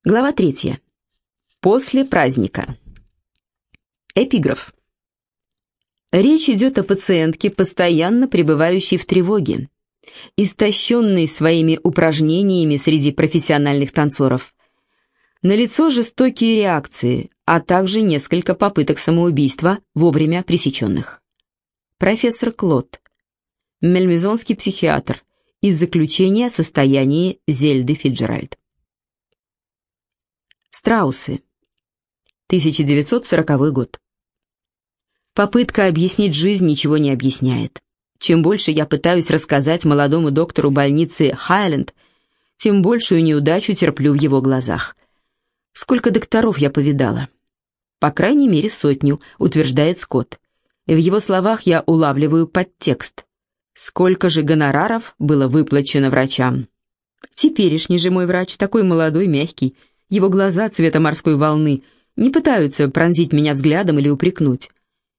Глава 3. После праздника. Эпиграф. Речь идет о пациентке, постоянно пребывающей в тревоге, истощенной своими упражнениями среди профессиональных танцоров. Налицо жестокие реакции, а также несколько попыток самоубийства, вовремя пресеченных. Профессор Клод, мельмезонский психиатр, из заключения о состоянии Зельды Фицджеральд. Страусы. 1940 год. Попытка объяснить жизнь ничего не объясняет. Чем больше я пытаюсь рассказать молодому доктору больницы Хайленд, тем большую неудачу терплю в его глазах. Сколько докторов я повидала? По крайней мере 100, утверждает Скотт. И в его словах я улавливаю подтекст. Сколько же гонораров было выплачено врачам? Теперешний же мой врач, такой молодой, мягкий, его глаза цвета морской волны не пытаются пронзить меня взглядом или упрекнуть.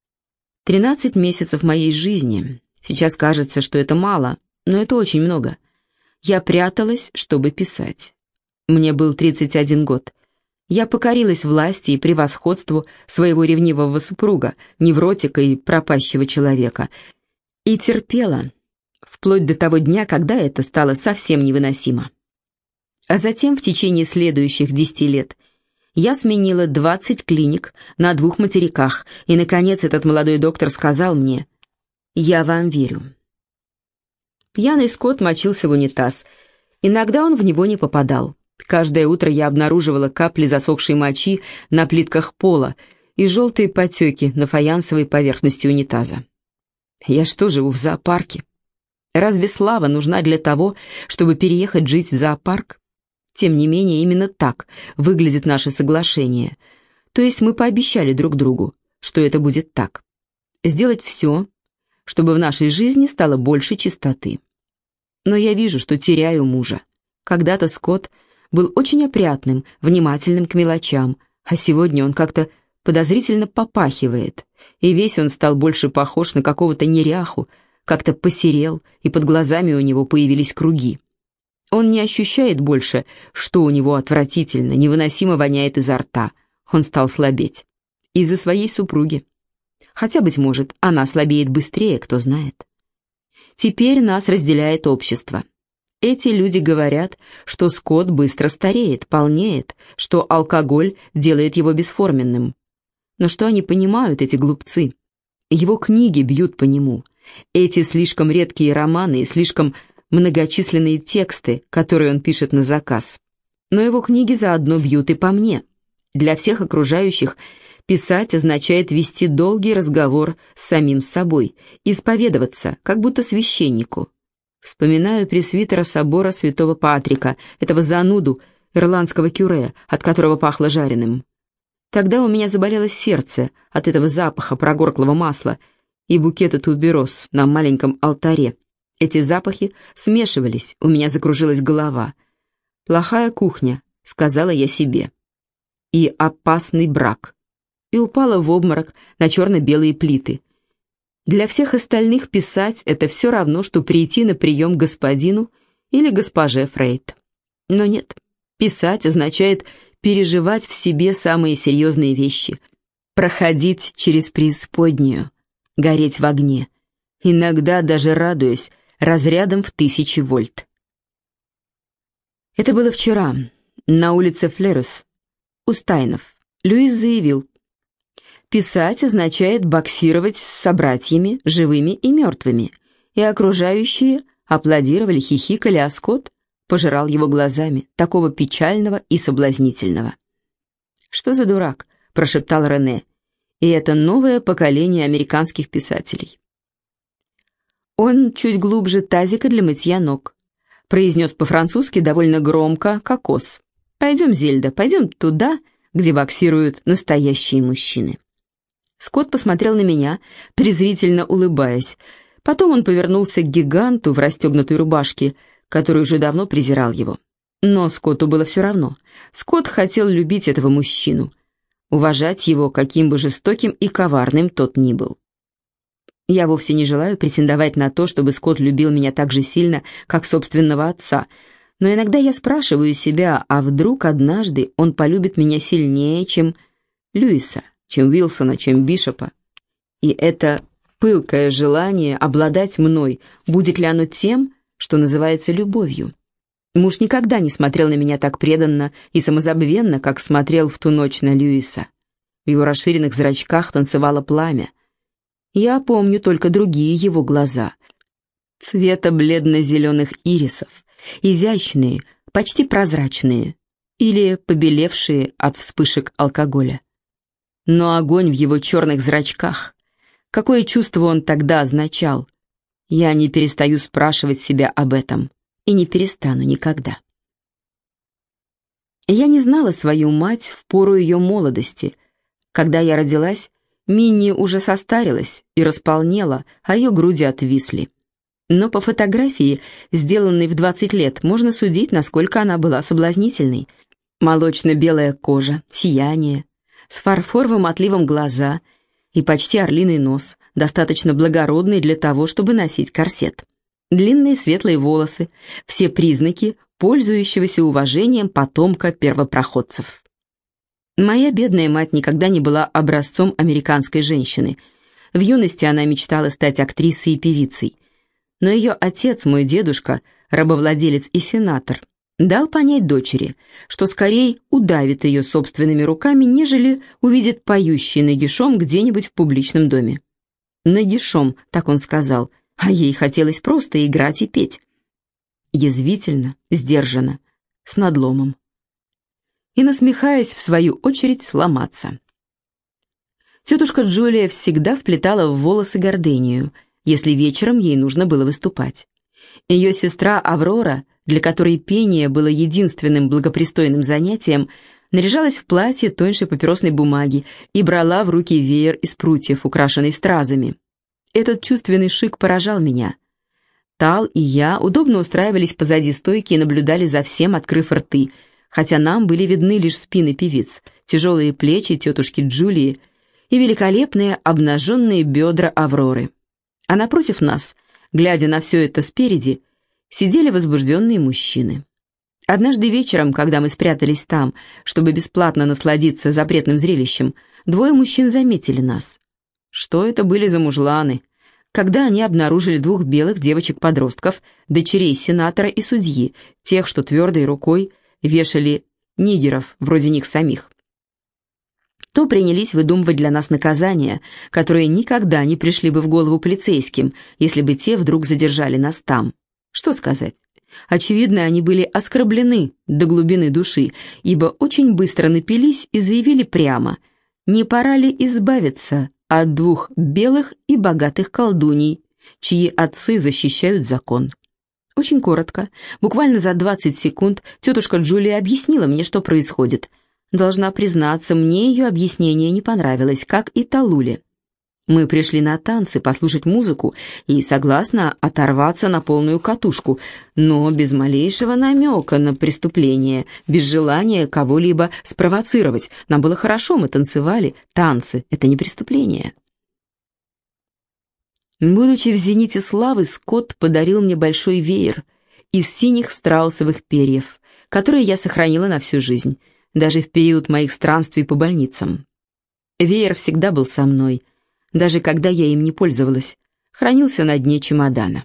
13 месяцев моей жизни. Сейчас кажется, что это мало, но это очень много. Я пряталась, чтобы писать. Мне был 31 год. Я покорилась власти и превосходству своего ревнивого супруга, невротика и пропащего человека, и терпела, вплоть до того дня, когда это стало совсем невыносимо. А затем в течение следующих 10 лет я сменила 20 клиник на 2 материках, и, наконец, этот молодой доктор сказал мне: «Я вам верю». Пьяный Скотт мочился в унитаз. Иногда он в него не попадал. Каждое утро я обнаруживала капли засохшей мочи на плитках пола и желтые потеки на фаянсовой поверхности унитаза. Я что, живу в зоопарке? Разве слава нужна для того, чтобы переехать жить в зоопарк? Тем не менее, именно так выглядит наше соглашение. То есть мы пообещали друг другу, что это будет так. Сделать все, чтобы в нашей жизни стало больше чистоты. Но я вижу, что теряю мужа. Когда-то Скотт был очень опрятным, внимательным к мелочам, а сегодня он как-то подозрительно попахивает, и весь он стал больше похож на какого-то неряху, как-то посерел, и под глазами у него появились круги. Он не ощущает больше, что у него отвратительно, невыносимо воняет изо рта. Он стал слабеть. Из-за своей супруги. Хотя, быть может, она слабеет быстрее, кто знает. Теперь нас разделяет общество. Эти люди говорят, что Скотт быстро стареет, полнеет, что алкоголь делает его бесформенным. Но что они понимают, эти глупцы? Его книги бьют по нему. Эти слишком редкие романы и слишком многочисленные тексты, которые он пишет на заказ. Но его книги заодно бьют и по мне. Для всех окружающих писать означает вести долгий разговор с самим собой, исповедоваться, как будто священнику. Вспоминаю пресвитера собора святого Патрика, этого зануду, ирландского кюре, от которого пахло жареным. Тогда у меня заболело сердце от этого запаха прогорклого масла и букета тубероз на маленьком алтаре. Эти запахи смешивались, у меня закружилась голова. «Плохая кухня», — сказала я себе. И опасный брак. И упала в обморок на черно-белые плиты. Для всех остальных писать — это все равно, что прийти на прием к господину или госпоже Фрейд. Но нет, писать означает переживать в себе самые серьезные вещи, проходить через преисподнюю, гореть в огне, иногда даже радуясь разрядом в 1000 вольт. Это было вчера, на улице Флерус, у Стайнов. Льюис заявил: «Писать означает боксировать с собратьями, живыми и мертвыми», и окружающие аплодировали, хихикали, а Скотт пожирал его глазами, такого печального и соблазнительного. «Что за дурак?» — прошептал Рене. «И это новое поколение американских писателей». «Он чуть глубже тазика для мытья ног», — произнес по-французски довольно громко, как ос. «Пойдем, Зельда, пойдем туда, где боксируют настоящие мужчины». Скотт посмотрел на меня, презрительно улыбаясь. Потом он повернулся к гиганту в расстегнутой рубашке, который уже давно презирал его. Но Скотту было все равно. Скотт хотел любить этого мужчину, уважать его, каким бы жестоким и коварным тот ни был. Я вовсе не желаю претендовать на то, чтобы Скотт любил меня так же сильно, как собственного отца, Но иногда я спрашиваю себя, а вдруг однажды он полюбит меня сильнее, чем Льюиса, чем Уилсона, чем Бишопа. И это пылкое желание обладать мной, будет ли оно тем, что называется любовью? Муж никогда не смотрел на меня так преданно и самозабвенно, как смотрел в ту ночь на Льюиса. В его расширенных зрачках танцевало пламя. Я помню только другие его глаза, цвета бледно-зеленых ирисов, изящные, почти прозрачные или побелевшие от вспышек алкоголя. Но огонь в его черных зрачках, какое чувство он тогда означал, я не перестаю спрашивать себя об этом и не перестану никогда. Я не знала свою мать в пору ее молодости. Когда я родилась, Минни уже состарилась и располнела, а ее груди отвисли. Но по фотографии, сделанной в 20 лет, можно судить, насколько она была соблазнительной. Молочно-белая кожа, сияние, с фарфоровым отливом глаза и почти орлиный нос, достаточно благородный для того, чтобы носить корсет. Длинные светлые волосы, все признаки пользующегося уважением потомка первопроходцев. Моя бедная мать никогда не была образцом американской женщины. В юности она мечтала стать актрисой и певицей. Но ее отец, мой дедушка, рабовладелец и сенатор, дал понять дочери, что скорее удавит ее собственными руками, нежели увидит поющей нагишом где-нибудь в публичном доме. Нагишом, так он сказал, а ей хотелось просто играть и петь. Язвительно, сдержанно, с надломом. И, насмехаясь, в свою очередь, сломаться. Тетушка Джулия всегда вплетала в волосы гордынию, если вечером ей нужно было выступать. Ее сестра Аврора, для которой пение было единственным благопристойным занятием, наряжалась в платье тоньше папиросной бумаги и брала в руки веер из прутьев, украшенный стразами. Этот чувственный шик поражал меня. Тал и я удобно устраивались позади стойки и наблюдали за всем, открыв рты, хотя нам были видны лишь спины певиц, тяжелые плечи тетушки Джулии и великолепные обнаженные бедра Авроры. А напротив нас, глядя на все это спереди, сидели возбужденные мужчины. Однажды вечером, когда мы спрятались там, чтобы бесплатно насладиться запретным зрелищем, двое мужчин заметили нас. Что это были за мужланы? Когда они обнаружили двух белых девочек-подростков, дочерей сенатора и судьи, тех, что твердой рукой вешали нигеров, вроде них самих, то принялись выдумывать для нас наказания, которые никогда не пришли бы в голову полицейским, если бы те вдруг задержали нас там. Что сказать? Очевидно, они были оскорблены до глубины души, ибо очень быстро напились и заявили прямо: не пора ли избавиться от двух белых и богатых колдуний, чьи отцы защищают закон. Очень коротко, буквально за 20 секунд, тетушка Джулия объяснила мне, что происходит. Должна признаться, мне ее объяснение не понравилось, как и Талуле. Мы пришли на танцы, послушать музыку и, согласно, оторваться на полную катушку, но без малейшего намека на преступление, без желания кого-либо спровоцировать. Нам было хорошо, мы танцевали. Танцы — это не преступление. Будучи в зените славы, Скотт подарил мне большой веер из синих страусовых перьев, который я сохранила на всю жизнь, даже в период моих странствий по больницам. Веер всегда был со мной, даже когда я им не пользовалась, хранился на дне чемодана.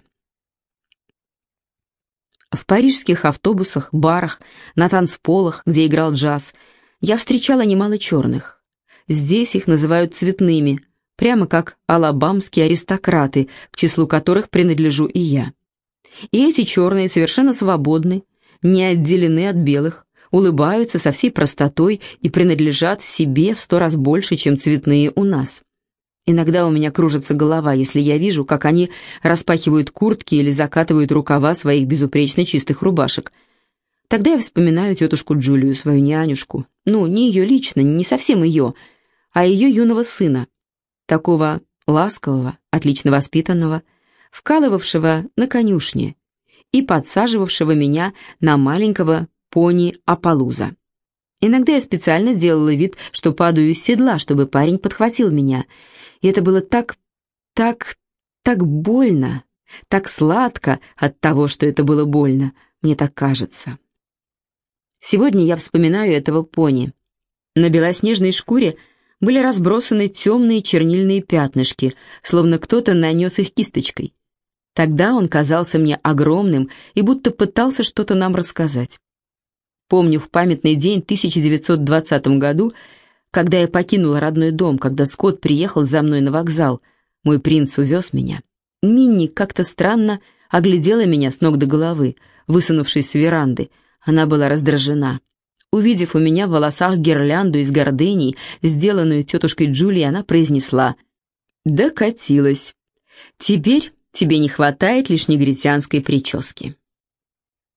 В парижских автобусах, барах, на танцполах, где играл джаз, я встречала немало черных. Здесь их называют цветными, прямо как алабамские аристократы, к числу которых принадлежу и я. И эти черные совершенно свободны, не отделены от белых, улыбаются со всей простотой и принадлежат себе в 100 раз больше, чем цветные у нас. Иногда у меня кружится голова, если я вижу, как они распахивают куртки или закатывают рукава своих безупречно чистых рубашек. Тогда я вспоминаю тетушку Джулию, свою нянюшку. Ну, не ее лично, не совсем ее, а ее юного сына, такого ласкового, отлично воспитанного, вкалывавшего на конюшне и подсаживавшего меня на маленького пони Апалуза. Иногда я специально делала вид, что падаю из седла, чтобы парень подхватил меня. И это было так больно, так сладко от того, что это было больно. Мне так кажется. Сегодня я вспоминаю этого пони. На белоснежной шкуре были разбросаны темные чернильные пятнышки, словно кто-то нанес их кисточкой. Тогда он казался мне огромным и будто пытался что-то нам рассказать. Помню в памятный день 1920 году, когда я покинула родной дом, когда Скотт приехал за мной на вокзал, мой принц увез меня. Минни как-то странно оглядела меня с ног до головы, высунувшись с веранды. Она была раздражена. Увидев у меня в волосах гирлянду из гордений, сделанную тетушкой Джулией, она произнесла: «Докатилась. Теперь тебе не хватает лишь негритянской прически».